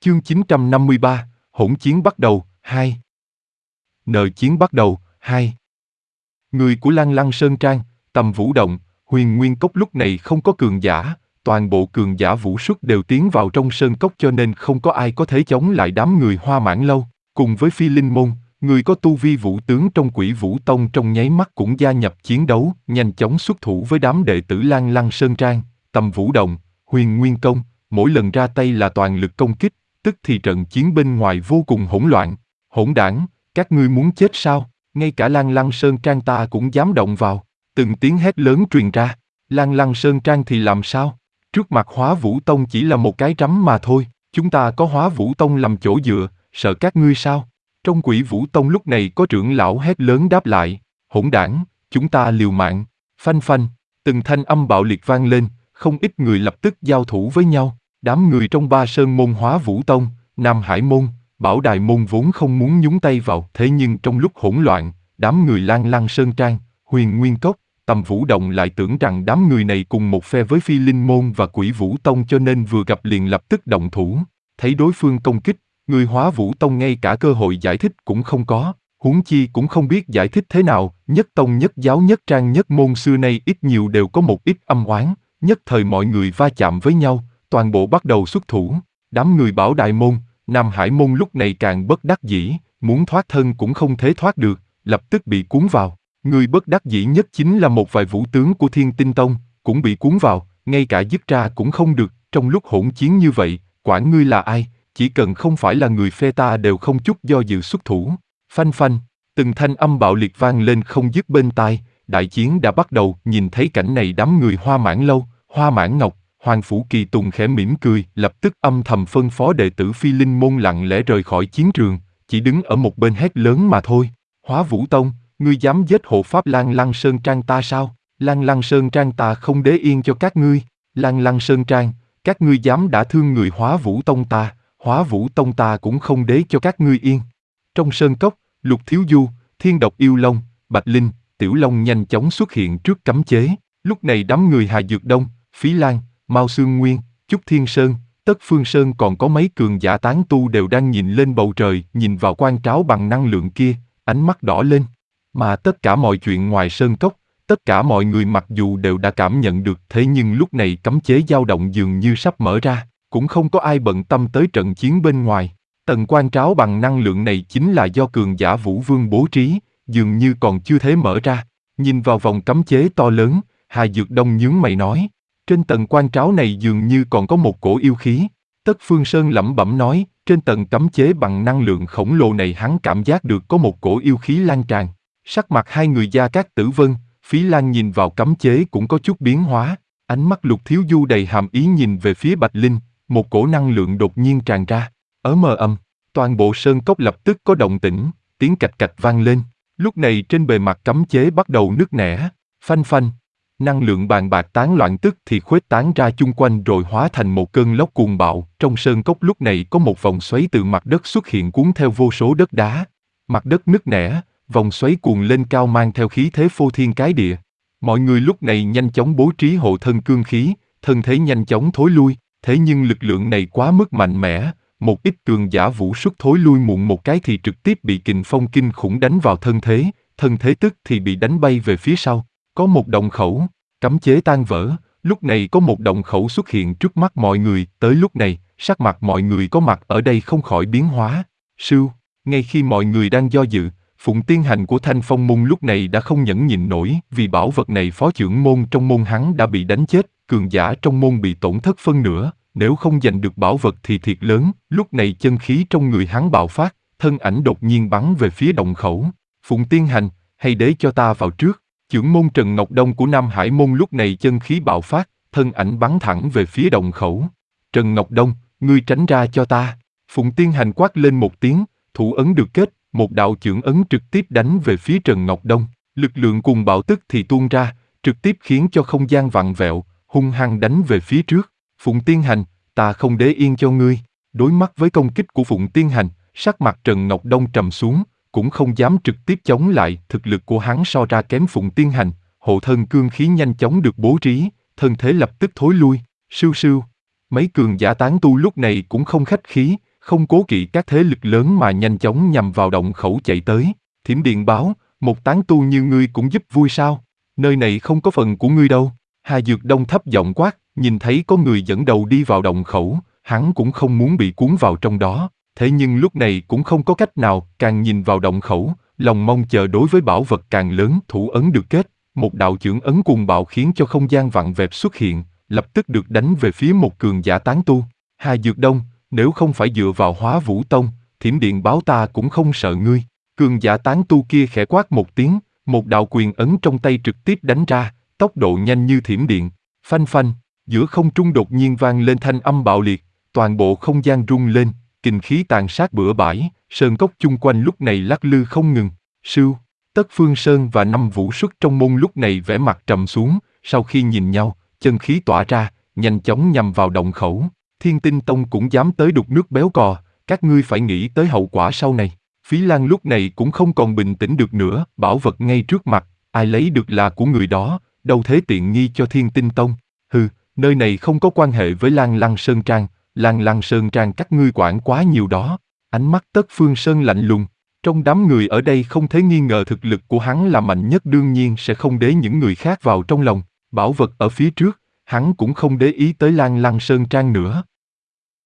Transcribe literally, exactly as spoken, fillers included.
Chương chín trăm năm mươi ba, hỗn chiến bắt đầu, hai. Nợ chiến bắt đầu, hai. Người của Lăng Lăng Sơn Trang, Tầm Vũ Động, Huyền Nguyên Cốc lúc này không có cường giả, toàn bộ cường giả vũ xuất đều tiến vào trong sơn cốc cho nên không có ai có thể chống lại đám người Hoa Mãn Lâu. Cùng với Phi Linh Môn, người có tu vi vũ tướng trong Quỷ Vũ Tông trong nháy mắt cũng gia nhập chiến đấu, nhanh chóng xuất thủ với đám đệ tử Lăng Lăng Sơn Trang, Tầm Vũ Động, Huyền Nguyên Công, mỗi lần ra tay là toàn lực công kích, tức thì trận chiến bên ngoài vô cùng hỗn loạn. Hỗn đảng, các ngươi muốn chết sao? Ngay cả Lăng Lăng Sơn Trang ta cũng dám động vào. Từng tiếng hét lớn truyền ra. Lăng Lăng Sơn Trang thì làm sao? Trước mặt Hóa Vũ Tông chỉ là một cái rắm mà thôi. Chúng ta có Hóa Vũ Tông làm chỗ dựa, sợ các ngươi sao? Trong Quỷ Vũ Tông lúc này có trưởng lão hét lớn đáp lại. Hỗn đảng, chúng ta liều mạng. Phanh phanh, từng thanh âm bạo liệt vang lên, không ít người lập tức giao thủ với nhau. Đám người trong Ba Sơn môn Hóa Vũ Tông, Nam Hải môn, Bảo Đài môn vốn không muốn nhúng tay vào, thế nhưng trong lúc hỗn loạn, đám người Lăng Lăng Sơn Trang, Huyền Nguyên Cốc, Tầm Vũ Động lại tưởng rằng đám người này cùng một phe với Phi Linh môn và Quỷ Vũ Tông cho nên vừa gặp liền lập tức động thủ. Thấy đối phương công kích, người Hóa Vũ Tông ngay cả cơ hội giải thích cũng không có, huống chi cũng không biết giải thích thế nào. Nhất tông nhất giáo nhất trang nhất môn xưa nay ít nhiều đều có một ít âm oán, nhất thời mọi người va chạm với nhau, toàn bộ bắt đầu xuất thủ. Đám người Bảo Đại môn, Nam Hải môn lúc này càng bất đắc dĩ, muốn thoát thân cũng không thể thoát được, lập tức bị cuốn vào. Người bất đắc dĩ nhất chính là một vài vũ tướng của Thiên Tinh Tông, cũng bị cuốn vào, ngay cả dứt ra cũng không được. Trong lúc hỗn chiến như vậy, quản ngươi là ai, chỉ cần không phải là người phe ta đều không chút do dự xuất thủ. Phanh phanh, từng thanh âm bạo liệt vang lên không dứt bên tai, đại chiến đã bắt đầu. Nhìn thấy cảnh này đám người Hoa Mãn Lâu, Hoa Mãn Ngọc, Hoàng Phủ Kỳ Tùng khẽ mỉm cười, lập tức âm thầm phân phó đệ tử Phi Linh môn lặng lẽ rời khỏi chiến trường, chỉ đứng ở một bên hét lớn mà thôi. Hóa Vũ Tông, ngươi dám giết hộ pháp Lăng Lăng Sơn Trang ta sao? Lăng Lăng Sơn Trang ta không để yên cho các ngươi. Lăng Lăng Sơn Trang, các ngươi dám đả thương người Hóa Vũ Tông ta, Hóa Vũ Tông ta cũng không để cho các ngươi yên. Trong sơn cốc, Lục Thiếu Du, Thiên Độc Yêu Long, Bạch Linh, Tiểu Long nhanh chóng xuất hiện trước cấm chế. Lúc này đám người Hà Dược Đông, Phí Lan, Mao Xương Nguyên, Chúc Thiên Sơn, Tất Phương Sơn còn có mấy cường giả tán tu đều đang nhìn lên bầu trời, nhìn vào quan tráo bằng năng lượng kia, ánh mắt đỏ lên. Mà tất cả mọi chuyện ngoài sơn cốc, tất cả mọi người mặc dù đều đã cảm nhận được, thế nhưng lúc này cấm chế dao động dường như sắp mở ra, cũng không có ai bận tâm tới trận chiến bên ngoài. Tầng quan tráo bằng năng lượng này chính là do cường giả Vũ Vương bố trí, dường như còn chưa thể mở ra. Nhìn vào vòng cấm chế to lớn, Hà Dược Đông nhướng mày nói. Trên tầng quan tráo này dường như còn có một cổ yêu khí. Tất Phương Sơn lẩm bẩm nói, trên tầng cấm chế bằng năng lượng khổng lồ này hắn cảm giác được có một cổ yêu khí lan tràn. Sắc mặt hai người Gia Cát Tử Vân, Phí Lan nhìn vào cấm chế cũng có chút biến hóa. Ánh mắt Lục Thiếu Du đầy hàm ý nhìn về phía Bạch Linh, một cổ năng lượng đột nhiên tràn ra. Ở mờ ầm, toàn bộ sơn cốc lập tức có động tĩnh, tiếng cạch cạch vang lên. Lúc này trên bề mặt cấm chế bắt đầu nứt nẻ, phanh phanh. Năng lượng bàn bạc tán loạn tức thì khuếch tán ra chung quanh rồi hóa thành một cơn lốc cuồng bạo. Trong sơn cốc lúc này có một vòng xoáy từ mặt đất xuất hiện cuốn theo vô số đất đá. Mặt đất nứt nẻ, vòng xoáy cuồn lên cao mang theo khí thế phô thiên cái địa. Mọi người lúc này nhanh chóng bố trí hộ thân cương khí, thân thế nhanh chóng thối lui. Thế nhưng lực lượng này quá mức mạnh mẽ, một ít cường giả vũ xuất thối lui muộn một cái thì trực tiếp bị kình phong kinh khủng đánh vào thân thế, thân thế tức thì bị đánh bay về phía sau. Có một động khẩu, cấm chế tan vỡ, lúc này có một động khẩu xuất hiện trước mắt mọi người. Tới lúc này, sắc mặt mọi người có mặt ở đây không khỏi biến hóa. Sưu, ngay khi mọi người đang do dự, Phụng Tiên Hành của Thanh Phong môn lúc này đã không nhẫn nhịn nổi, vì bảo vật này phó trưởng môn trong môn hắn đã bị đánh chết, cường giả trong môn bị tổn thất phân nửa, nếu không giành được bảo vật thì thiệt lớn. Lúc này chân khí trong người hắn bạo phát, thân ảnh đột nhiên bắn về phía động khẩu. Phụng Tiên Hành, hay để cho ta vào trước. Trưởng môn Trần Ngọc Đông của Nam Hải môn lúc này chân khí bạo phát, thân ảnh bắn thẳng về phía động khẩu. Trần Ngọc Đông, ngươi tránh ra cho ta. Phụng Tiên Hành quát lên một tiếng, thủ ấn được kết, một đạo chưởng ấn trực tiếp đánh về phía Trần Ngọc Đông. Lực lượng cùng bạo tức thì tuôn ra, trực tiếp khiến cho không gian vặn vẹo, hung hăng đánh về phía trước. Phụng Tiên Hành, ta không để yên cho ngươi. Đối mặt với công kích của Phụng Tiên Hành, sắc mặt Trần Ngọc Đông trầm xuống, cũng không dám trực tiếp chống lại. Thực lực của hắn so ra kém Phụng Tiên Hành, hộ thân cương khí nhanh chóng được bố trí, thân thế lập tức thối lui. Sưu sưu, mấy cường giả tán tu lúc này cũng không khách khí, không cố kỵ các thế lực lớn mà nhanh chóng nhằm vào động khẩu chạy tới. Thiểm điện báo, một tán tu như ngươi cũng giúp vui sao? Nơi này không có phần của ngươi đâu. Hà Dược Đông thấp giọng quát, nhìn thấy có người dẫn đầu đi vào động khẩu, hắn cũng không muốn bị cuốn vào trong đó, thế nhưng lúc này cũng không có cách nào, càng nhìn vào động khẩu, lòng mong chờ đối với bảo vật càng lớn. Thủ ấn được kết, một đạo chưởng ấn cuồng bạo khiến cho không gian vặn vẹo xuất hiện, lập tức được đánh về phía một cường giả tán tu. Hà Dược Đông, nếu không phải dựa vào Hóa Vũ Tông, Thiểm điện báo ta cũng không sợ ngươi. Cường giả tán tu kia khẽ quát một tiếng, một đạo quyền ấn trong tay trực tiếp đánh ra, tốc độ nhanh như thiểm điện. Phanh phanh, giữa không trung đột nhiên vang lên thanh âm bạo liệt, toàn bộ không gian rung lên, kình khí tàn sát bừa bãi, sơn cốc chung quanh lúc này lắc lư không ngừng. Sưu, Tất Phương Sơn và năm vũ xuất trong môn lúc này vẻ mặt trầm xuống, sau khi nhìn nhau, chân khí tỏa ra, nhanh chóng nhằm vào động khẩu. Thiên Tinh Tông cũng dám tới đục nước béo cò, các ngươi phải nghĩ tới hậu quả sau này. Phí Lan lúc này cũng không còn bình tĩnh được nữa, bảo vật ngay trước mặt, ai lấy được là của người đó, đâu thế tiện nghi cho Thiên Tinh Tông. Hừ, nơi này không có quan hệ với Lan Lăng Sơn Trang, Lan Lăng Sơn Trang các ngươi quản quá nhiều đó. Ánh mắt Tất Phương Sơn lạnh lùng, trong đám người ở đây không thể nghi ngờ thực lực của hắn là mạnh nhất, đương nhiên sẽ không để những người khác vào trong lòng. Bảo vật ở phía trước, hắn cũng không để ý tới Lan Lăng Sơn Trang nữa.